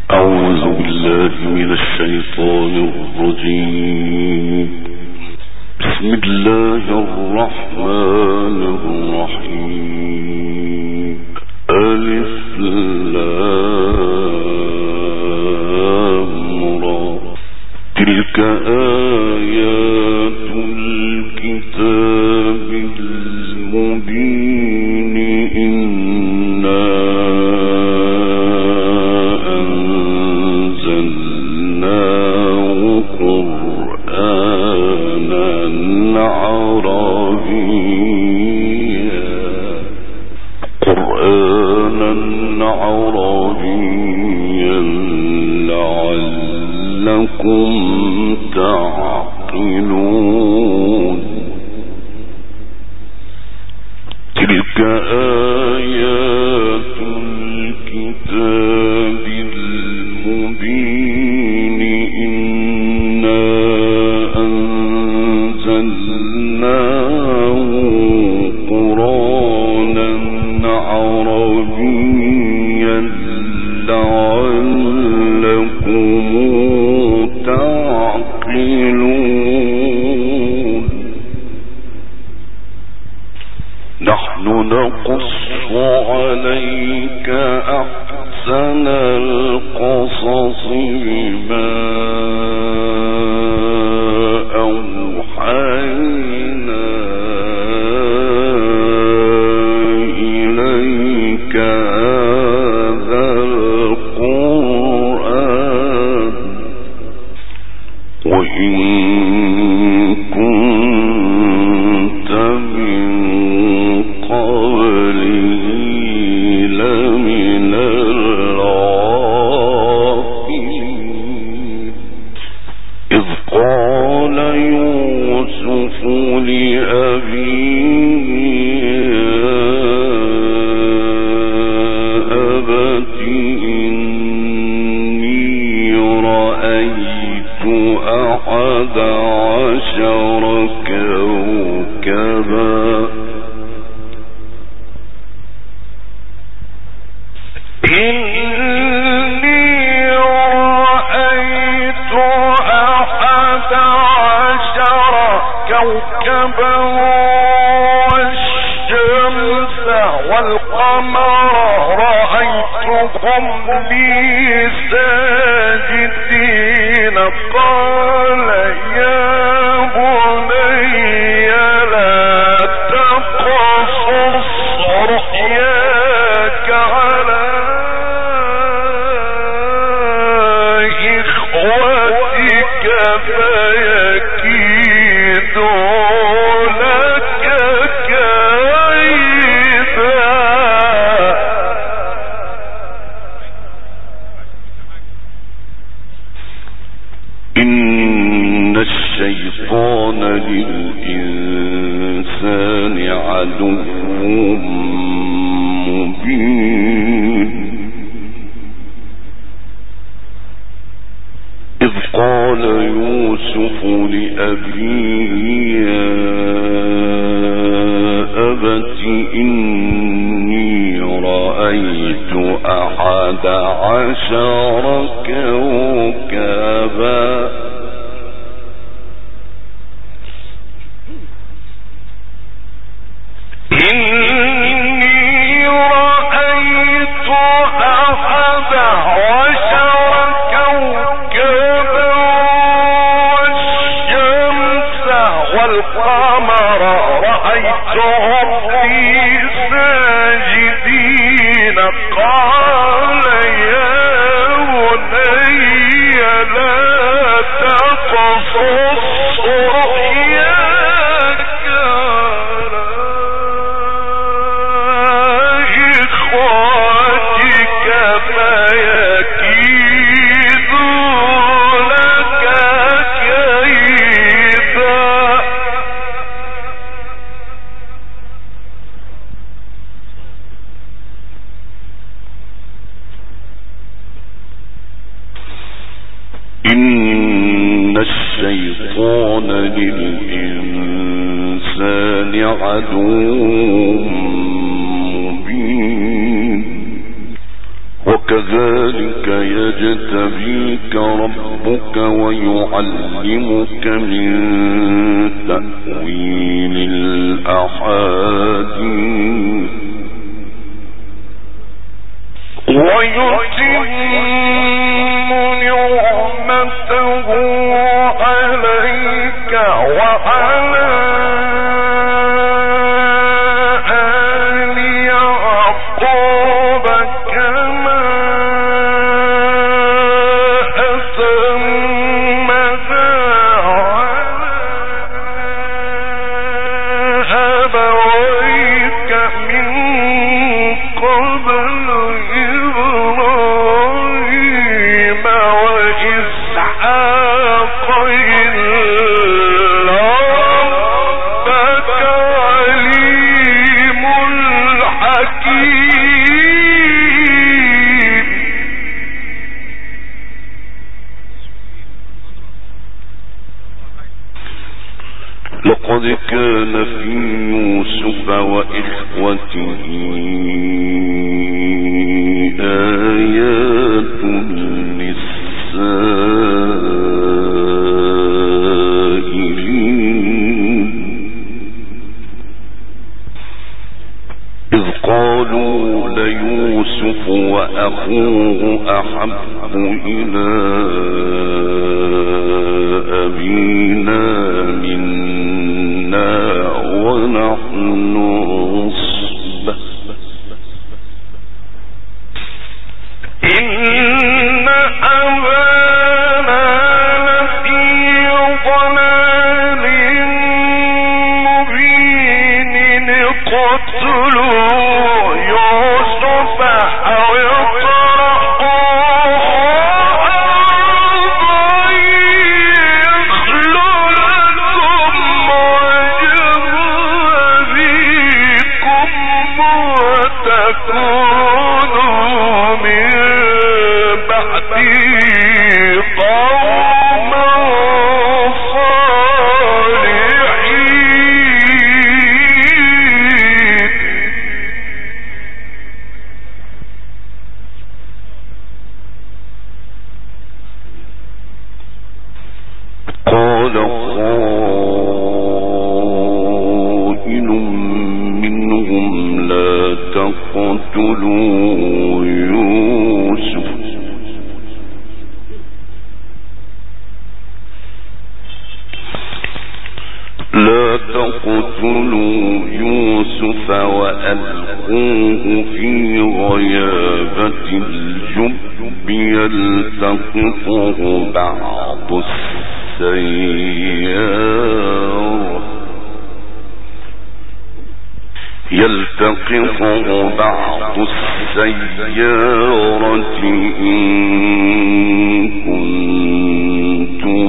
أعوذ بالله من الشيطان الرجيم. بسم الله الرحمن الرحيم. ألف لام را. تلك آيات الكتاب المبين. إنا قرآنا عربيا لعلكم تعقلون. تلك آيات الكتاب المبين. إنا أنزلناه قرآنا عربيا لعلكم تعقلون. نحن نقص عليك أحسن القصص بما أوحينا إليك هذا القرآن وإن كنت من قبله لمن الغافلين. إذ قال يوسف لأبيه يا أبت إني رأيت 11 كوكبا والشمس والقمر رأيتهم لي ساجدين. قال يا بني لا تقصص رؤياك على إخوتك فيكيدوا لك كيدا. إن الشيطان للإنسان عدو مبين. إذ قال يوسف لأبيه يا أبت إني رأيت 11 كوكبا والقمر رأيتهم لي ساجدين. قال يا بني لا تقصص رؤياك على إخوتك فيكيدوا لك كيدا. إن الشيطان للإنسان عدو مبين. كذلك يجتبيك ربك ويعلمك من تأويل الأحاديث ويتم نعمته عليك وعلى آل يعقوب كما أتمها على أبويك من قبل إبراهيم وإسحاق إن ربك عليم حكيم. لقد كان في يوسف وإخوته آيات للسائلين إذ قالوا ليوسف وأخوه أحب إلى أبينا منا ونحن عصبة إن أبانا لفي ضلال مبين اقتلوا يوسف أو اطرحوه أرضا يخل لكم وجه أبيكم وتكونوا من بعده قوما صالحين. قال قائل منهم لا تقتلوا يوسف وألقوه في غيابة الجب يلتقطه بعض السيارة إن كنتم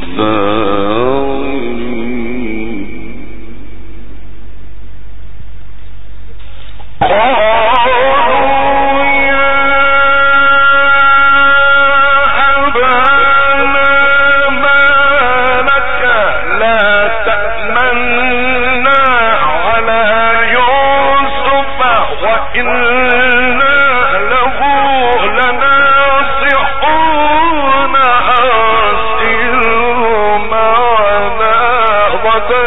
فاعلين. قالوا يا أبانا ما لك لا تأمنا على يوسف وإنا له لناصحون أرسله معنا غدا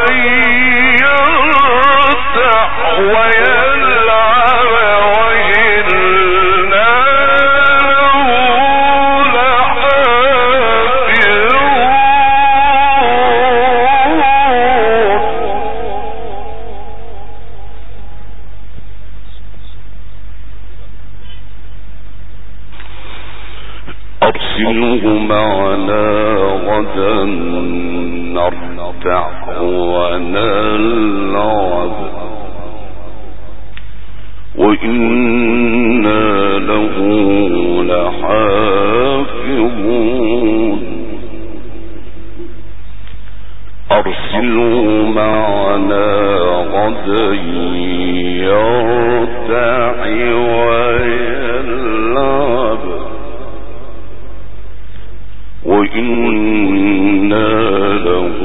يرتع ويلعب وإنا له أرسله معنا غدا نرتع ونلعب وإنا له لحافظون. أرسله معنا غدا يرتع ويلعب وإنا له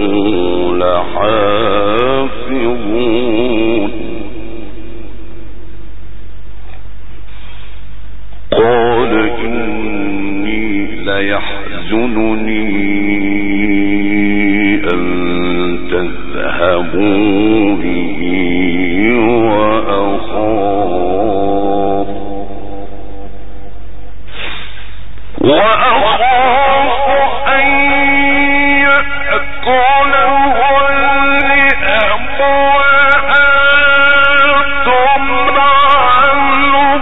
لحافظون. قال ليحزنني أن تذهبوا به وأخاف أن يأكله الذئب وأنتم عنه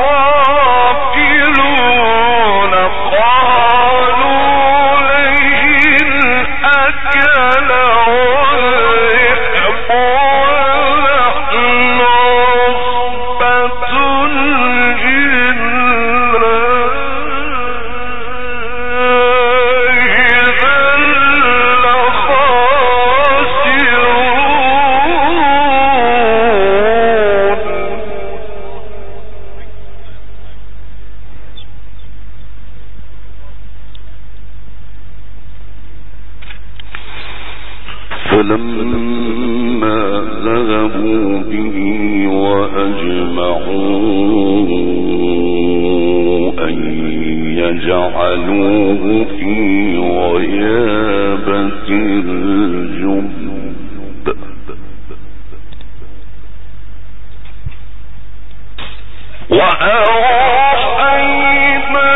غافلون قالوا لئن أكله الذئب ونحن عصبة فلما ذهبوا به وأجمعوا أن يجعلوه في غيابة الجب وأوحينا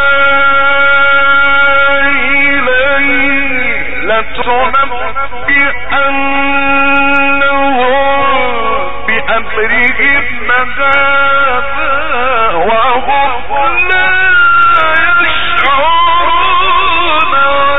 إليه لتنبئنهم بأمرهم هذا وهم لا يشعرون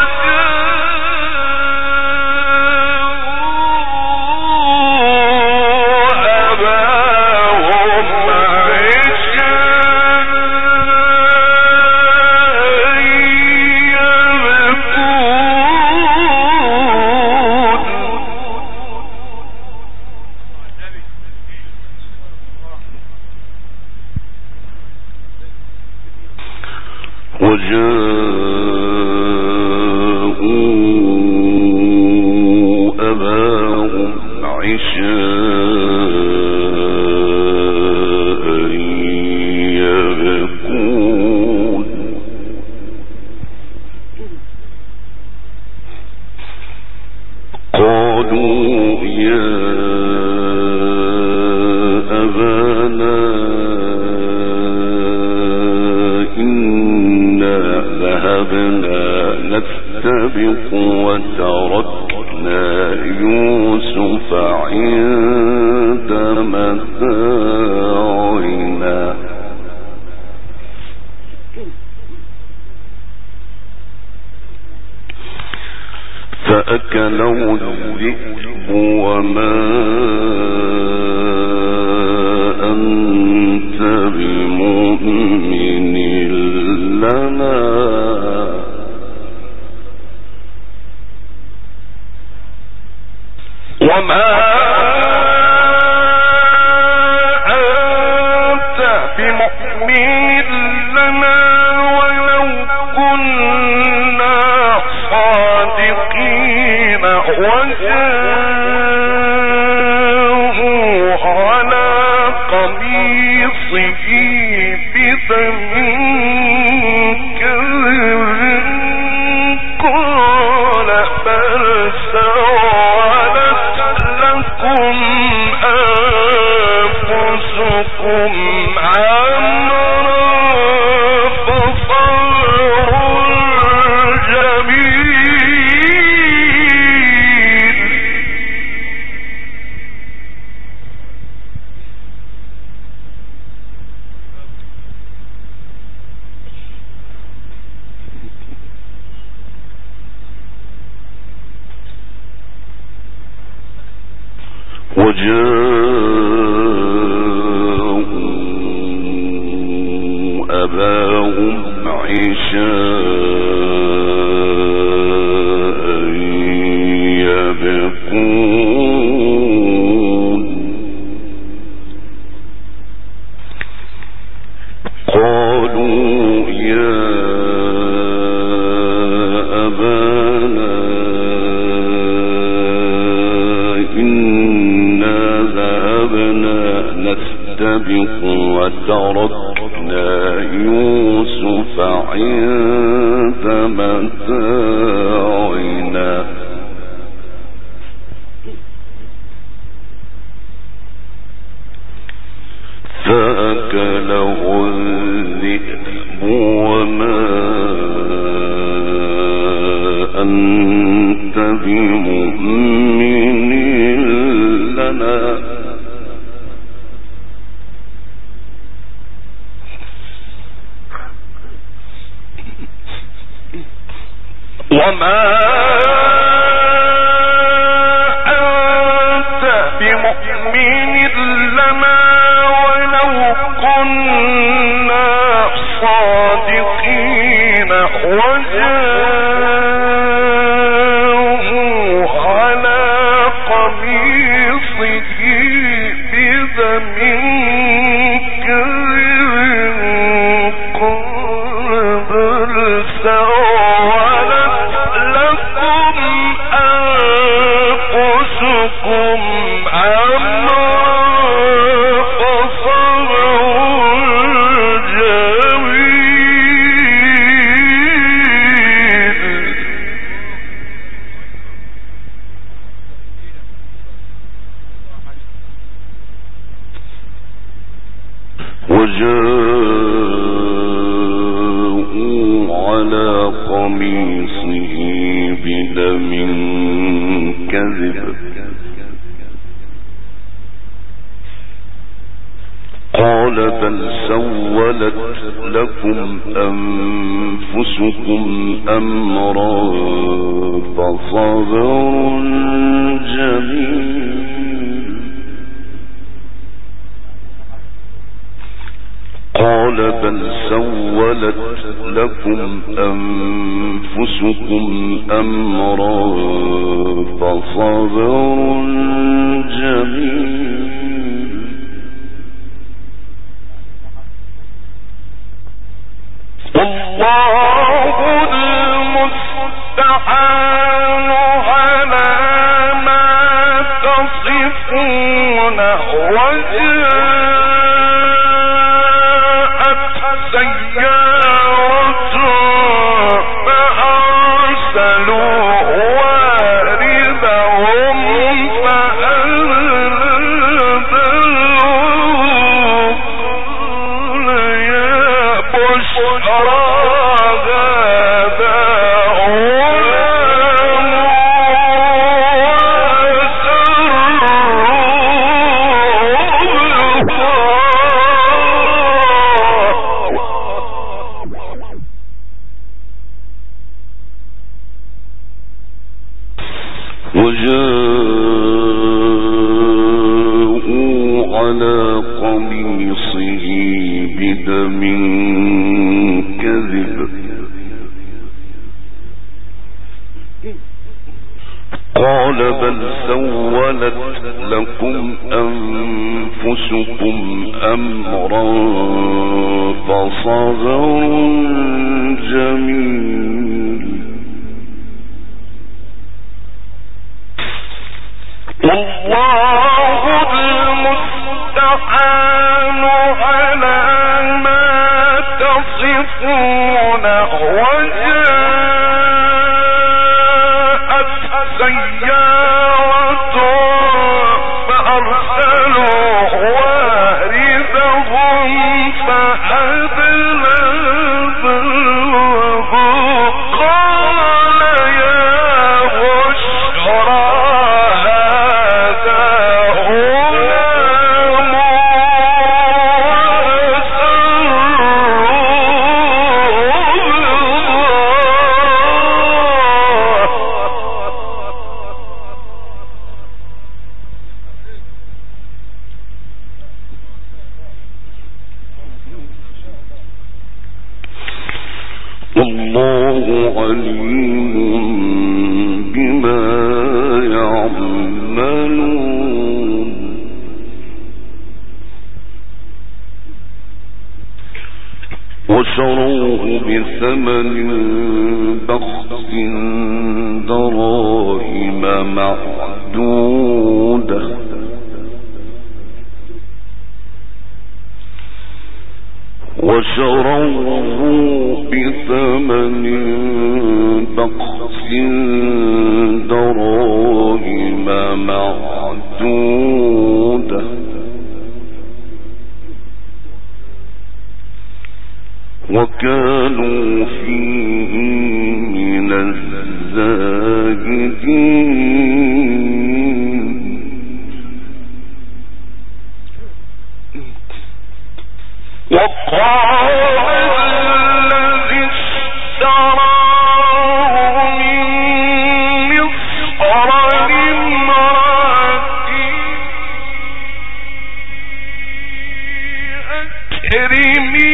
نستبق وتركنا يوسف عند متاعنا فأكله الذئب وما أنت بمؤمن لنا وما أنت بمؤمن لنا ولو كنا صادقين وجاءوا على قميصه بدم كذب قال بل سولت لكم أنفسكم أمرا فصبر جميل وجاءوا أباهم عشاء يبكون قالوا يا أبانا نستبق وتركنا يوسف عند متاعنا فأكله الذئب وما أنت بمؤمن لنا وما أنت بمؤمن لنا ولو كنا صادقين وجاءوا على قميصه بدم كذب قد سولت لكم أنفسكم أمرا وجاءوا على قميصه بدم كذب قال بل سولت لكم أنفسكم أمرا فصبر جميل قال بل سولت لكم أنفسكم أمرا فصبر جميل والله المستعان على ما تصفون سيارة فأرسلوا واردهم فأنذروا يا بشرى وجاءوا على قميصه بدم كذب قال بل سولت لكم أنفسكم أمرا فصبر جميل والله المستعان على ما تصفون وجاءت سيارة فأرسلوا واردهم فأدلى قال يا بشرى والله عليم بما يعملون وشروه بثمن بخس دراهم معدودة وشروه بثمن بخس دراهم معدودة وكانوا فيه من الزاهدين وقال الذي اشتراه من مصر لامرأته أكرمي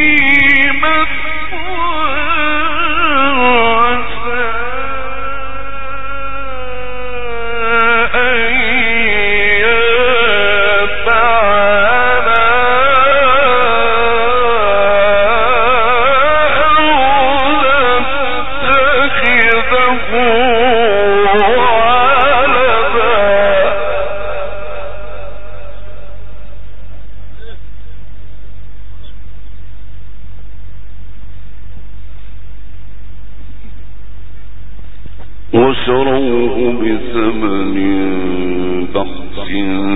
وشروه بثمن بخس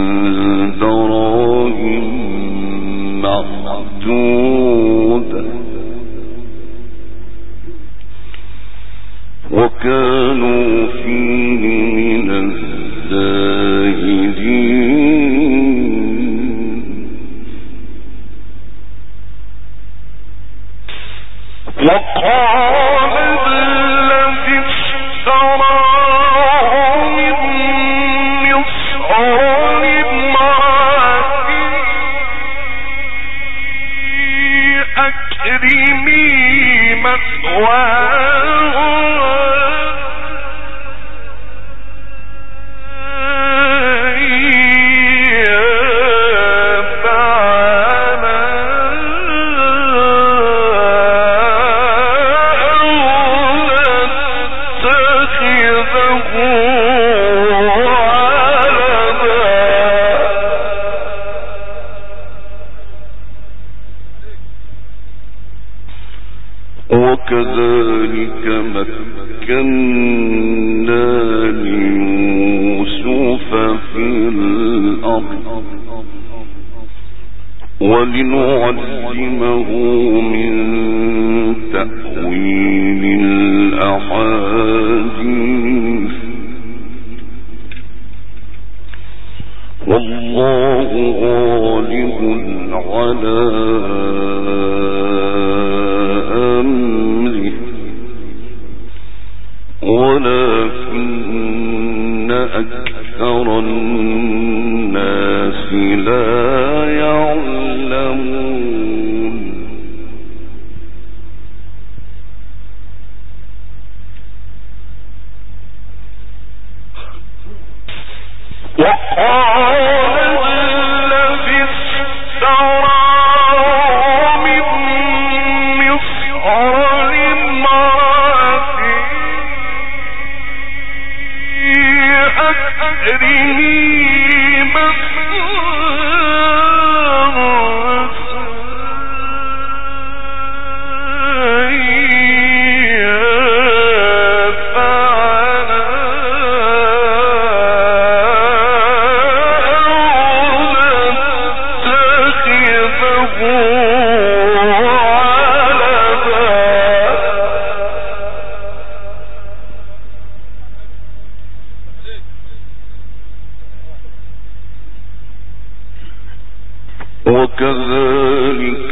دراهم معدودة وكانوا فيه من الزاهدين وقال الذي اشتراه من مصر لامرأته أكرمي مثواه وكذلك مكنا ليوسف في الأرض ولنعلمه من تأويل الأحاديث والله غالب على أمره ولكن أكثر الناس لا يعلمون وقال الذي اشتراه من مصر لامرأته أكرمي وكذلك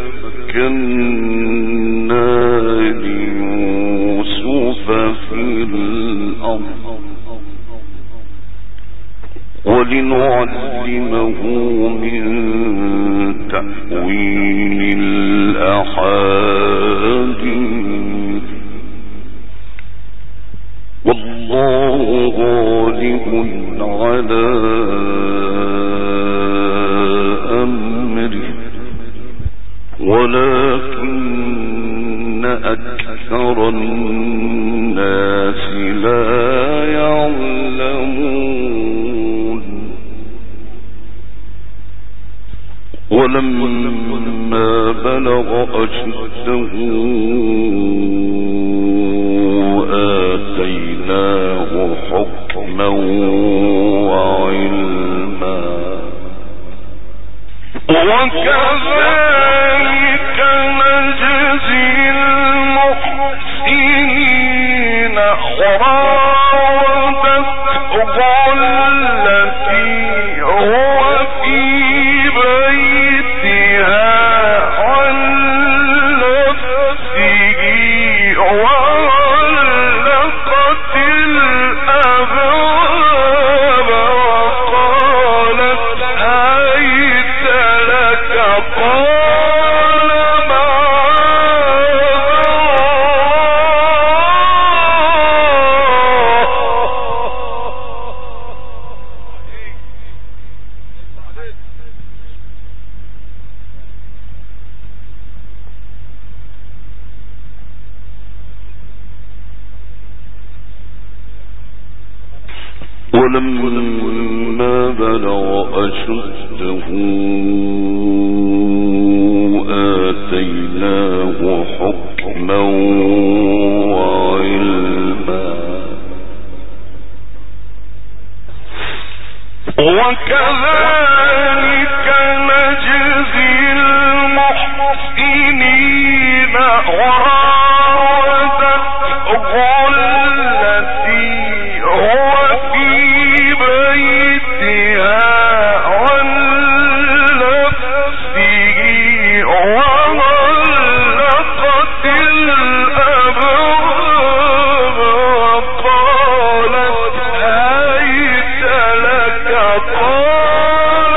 مكنا ليوسف في الأرض ولنعلمه من تأويل الأحاديث والله غالب على أمره ولكن أكثر الناس لا يعلمون ولما بلغ أشده وكذلك نجزي المحسنين وراودته التي هو في بيتها عن نفسه وغلقت الأبواب وقالت هيت لك قال ولما بلغ أشده آتيناه حكما وعلما وكذلك نجزي المحسنين وراودته التي هو في بيتها عن نفسه وغلقت الأبواب وقالت هيت لك قال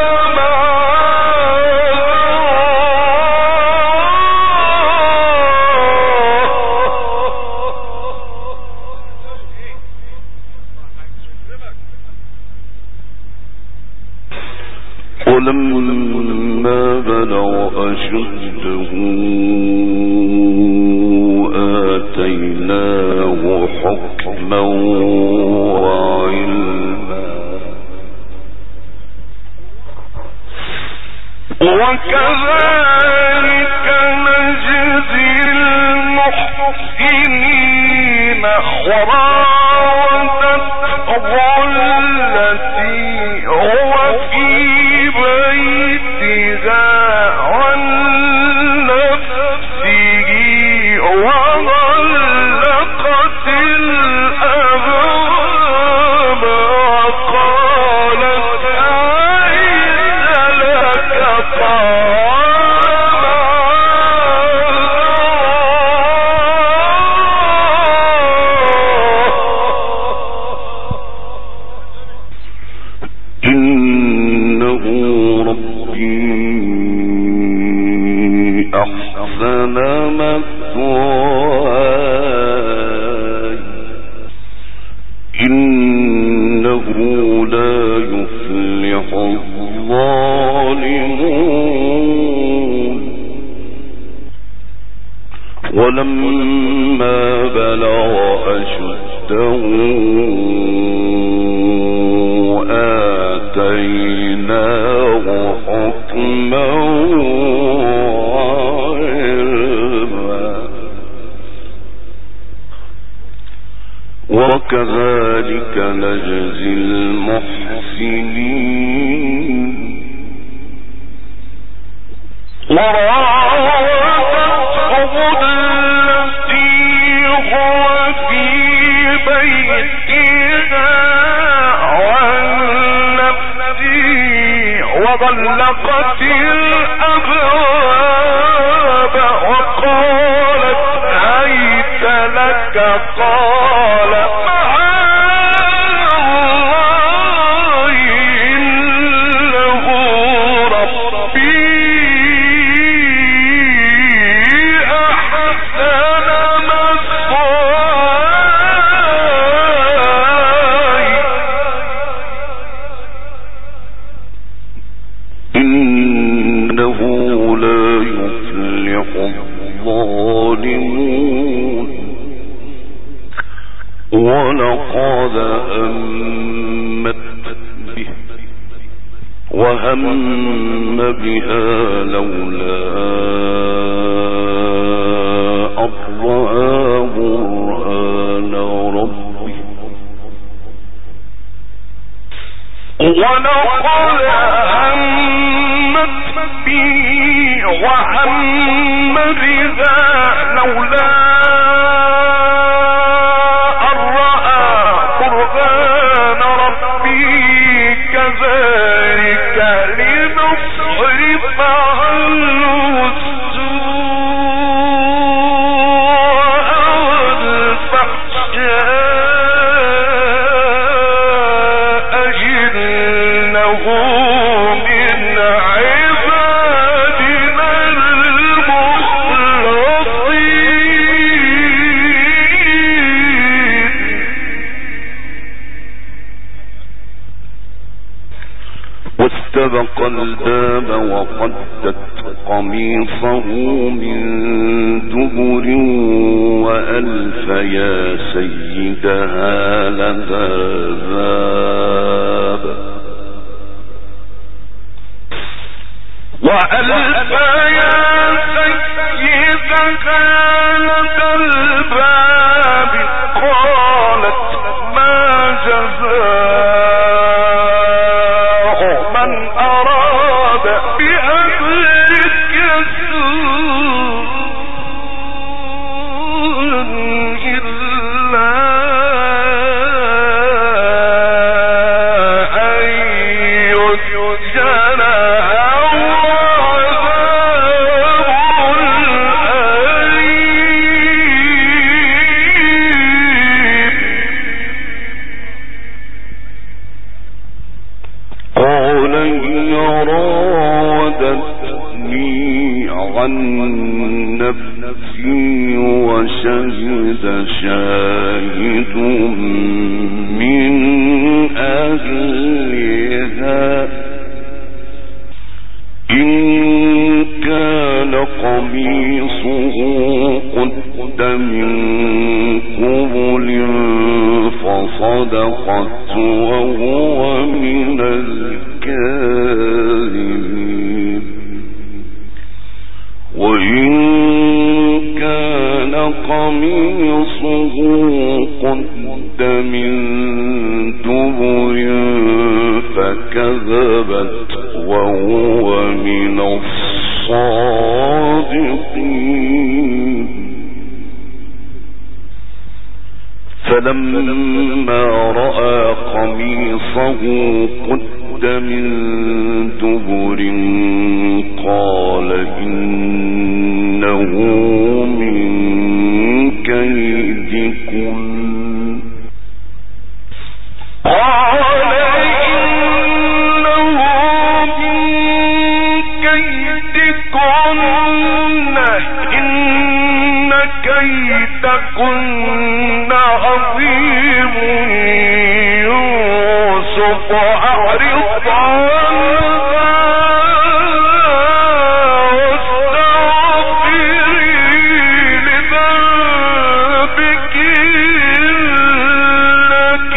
ولما بلغ أشده آتيناه حكما وعلما وكذلك نجزي المحسنين وراودته التي هو في بيتها عن نفسه وغلقت الأبواب وقالت هيت لك إنه ربي أحسن مثواي إنه لا يفلح الظالمون ولما بلغ أشده آتيناه حكما وعلما وكذلك نجزي المحسنين وراودته التي هو في بيتها عن نفسه وغلقت الأبواب وقالت هيت لك قال إنه ربي أحسن مثواي إنه لا يفلح الظالمون ولقد همت به وهم بها لولا أن رأى برهان ربه ولقد همت به وهم بها لولا أن رأى برهان ربه كذلك لنصرف عنه السوء والفحشاء إنه من عبادنا المخلصين. واستبق الباب وقدت قميصه من دبر وألف يا سيدها لدى الباب وألف يا سيدها لدى الباب قالت ما جزاء من أراد بأهلك سوءا إلا أن يسجن أو عذاب أليم. قال هي راودتني عن نفسي وشهد شاهد من أهلها إن كان قميصه قد من قبل فصدقت وهو من الكاذبين وإن كان قميصه قد من دبر فكذبت وهو من الصادقين. فلما رأى قميصه قد من دبر قال إنه من كيدكن إن كيدكن عظيم يوسف أعرض عنها واستغفري لذنبك إنك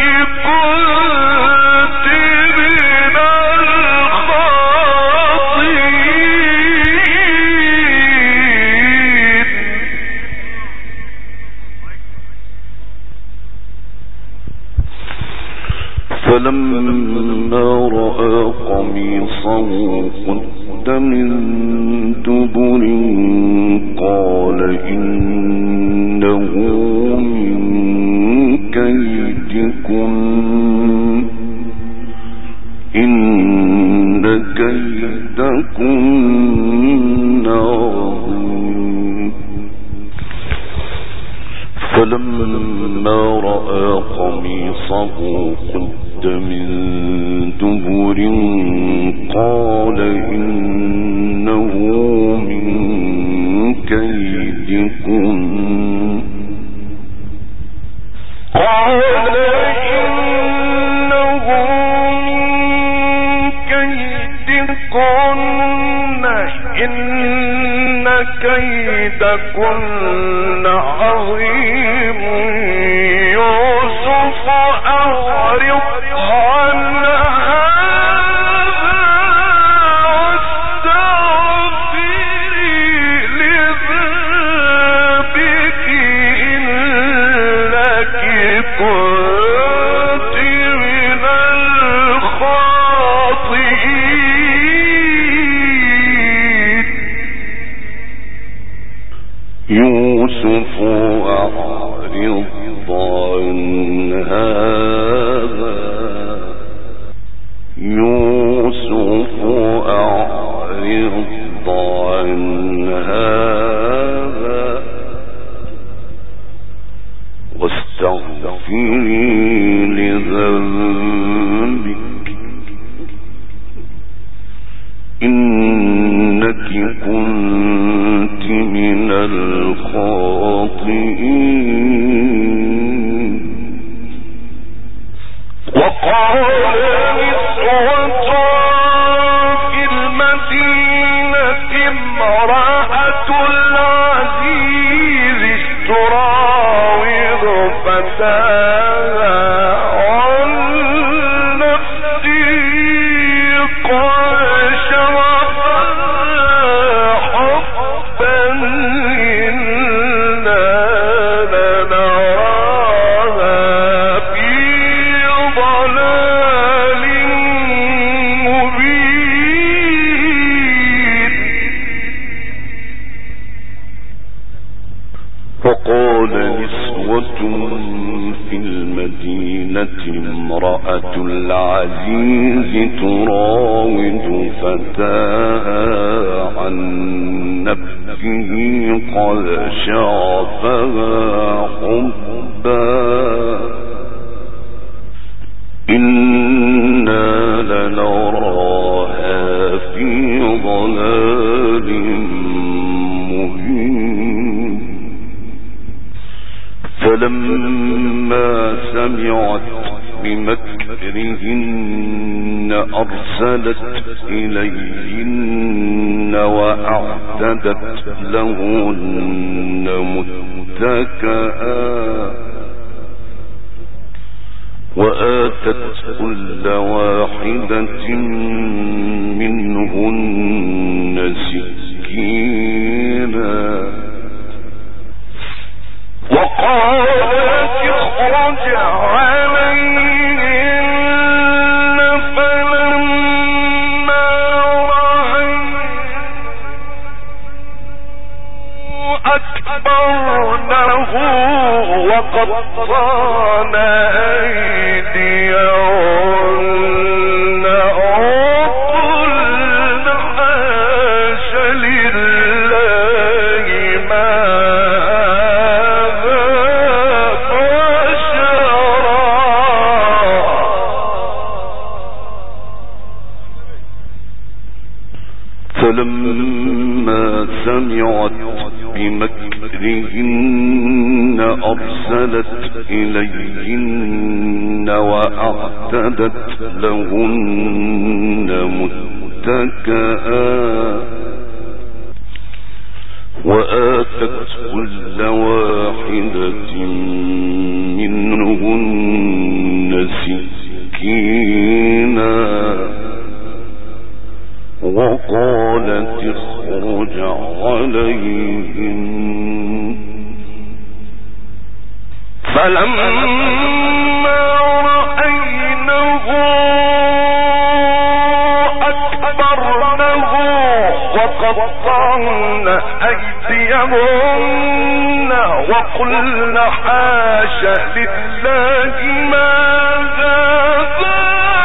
كنت من الخاطئين. فلما رأى قميصه قد من دبر قال إنه من كيدكن إن كيدكن عظيم. فلما رأى قميصه قد من دبر قال إنه من كيدكن إن كيدكن عظيم يوسف أعرض عن هذا واستغفري لذنبك إنك كنت من الخاطئين. أعرض عن هذا يوسف أعرض عن هذا واستغفري لذنبك إنك كنت من الخاطئين. وقال نسوة في المدينة امرأة العزيز تراود فتاها عن نفسه قد شغفها حبا إنا لنراها في ضلال مبين. وقال نسوة في المدينة امرأة العزيز تراود فتاها عن نفسه قد شغفها حبا إنا لنراها في ضلال مبين. فلما سمعت بمكرهن أرسلت إليهن وأعتدت لهن متكئا وآتت كل واحدة منهن سكينا وقالت اخرج عليهن فلما رأينه أكبرنه وقطعن أيديهن وقلن حاش لله ما فلما سمعت بمكرهن أرسلت إليهن وأعتدت لهن متكئا وآتت كل واحدة منهن سكينا وقالت اخرج عليهم. فلما رأينه أكبرنه وقطعن أيديهن وقلن حاش لله ما هذا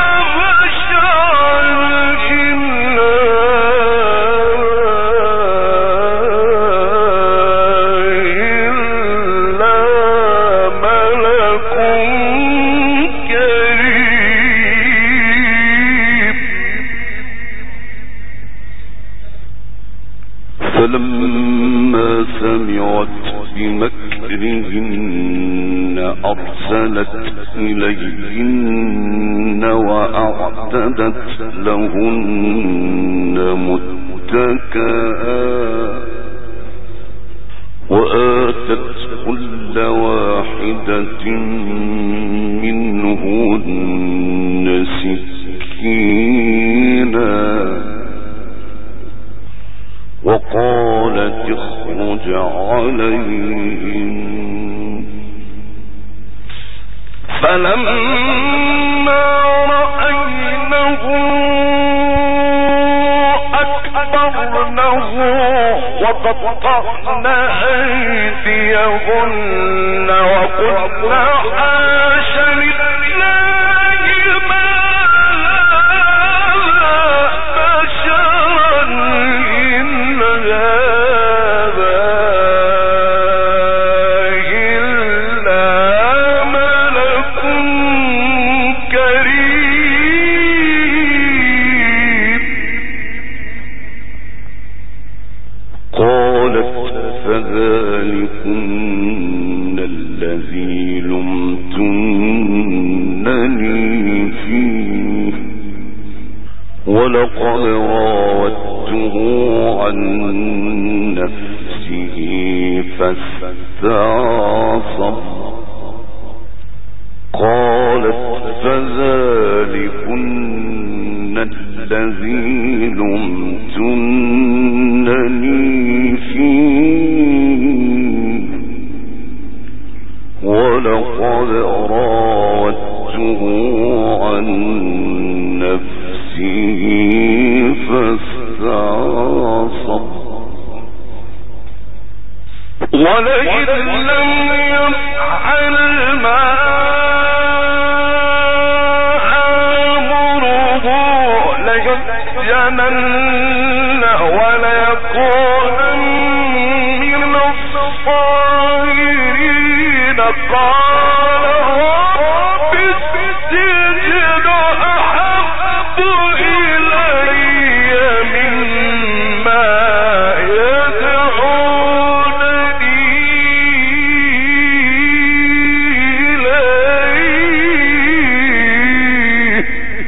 فلما سمعت بمكرهن أرسلت إليهن وأعتدت لهن متكئا وآتت كل واحدة منهن سكينا وقالت اخرج عليهم. فلما رأينه أكبرنه فقطعنا أيديهن وقلنا حاش لله ما بشرا إن هذا إلا ملك كريم. قالت فذلكن الذي لمتنني فيه ولقد راودته عن نفسه فاستعصم. قالت فذلكن الذي لمتنني فيه ولقد راودته عن نفسه فاستعصم. ولئن لم يفعل ما آمره ليسجنن وليكونن من الصاغرين. قال رب السجن أحب إلي مما يدعونني إليه.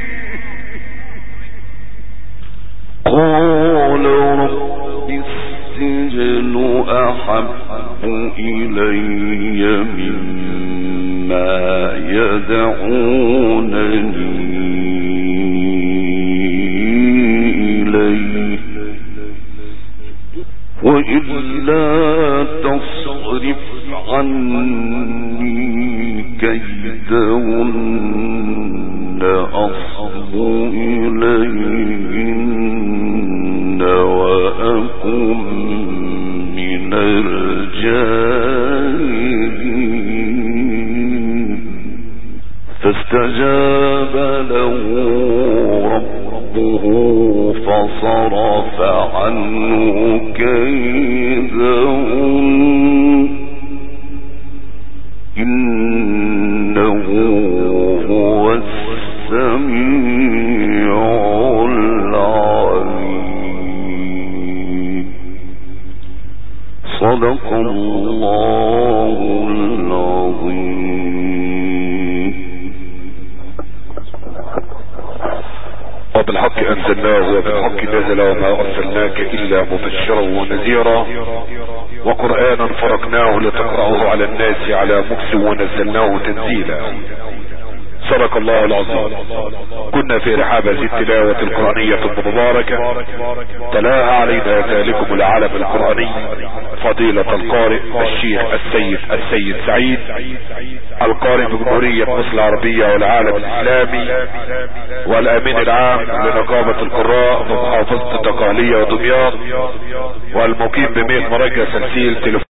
قال رب السجن أحب إلي مما يدعونني إليه وإلا تصرف عني كيدهن أصب إليهن وأكن من الجاهلين. فاستجاب له ربه فصرف عنه كيدهن إنه هو السميع العليم. صدق الله العظيم. وبالحق أنزلناه وبالحق نزل وما أرسلناك إلا مبشرا ونذيرا وقرآنا فرقناه لتقرأه على الناس على مكس ونزلناه تنزيلا. صدق الله العظيم. كنا في رحاب هذه التلاوة القرآنية المباركة تلاها علينا ذلكم العالم القرآني فضيلة القارئ الشيخ السيد سعيد القارئ بجمهورية مصر العربية والعالم الإسلامي والأمين العام لنقابة القراء بمحافظة الدقهلية ودمياط والمقيم بميل مراكز تنسيل تليفون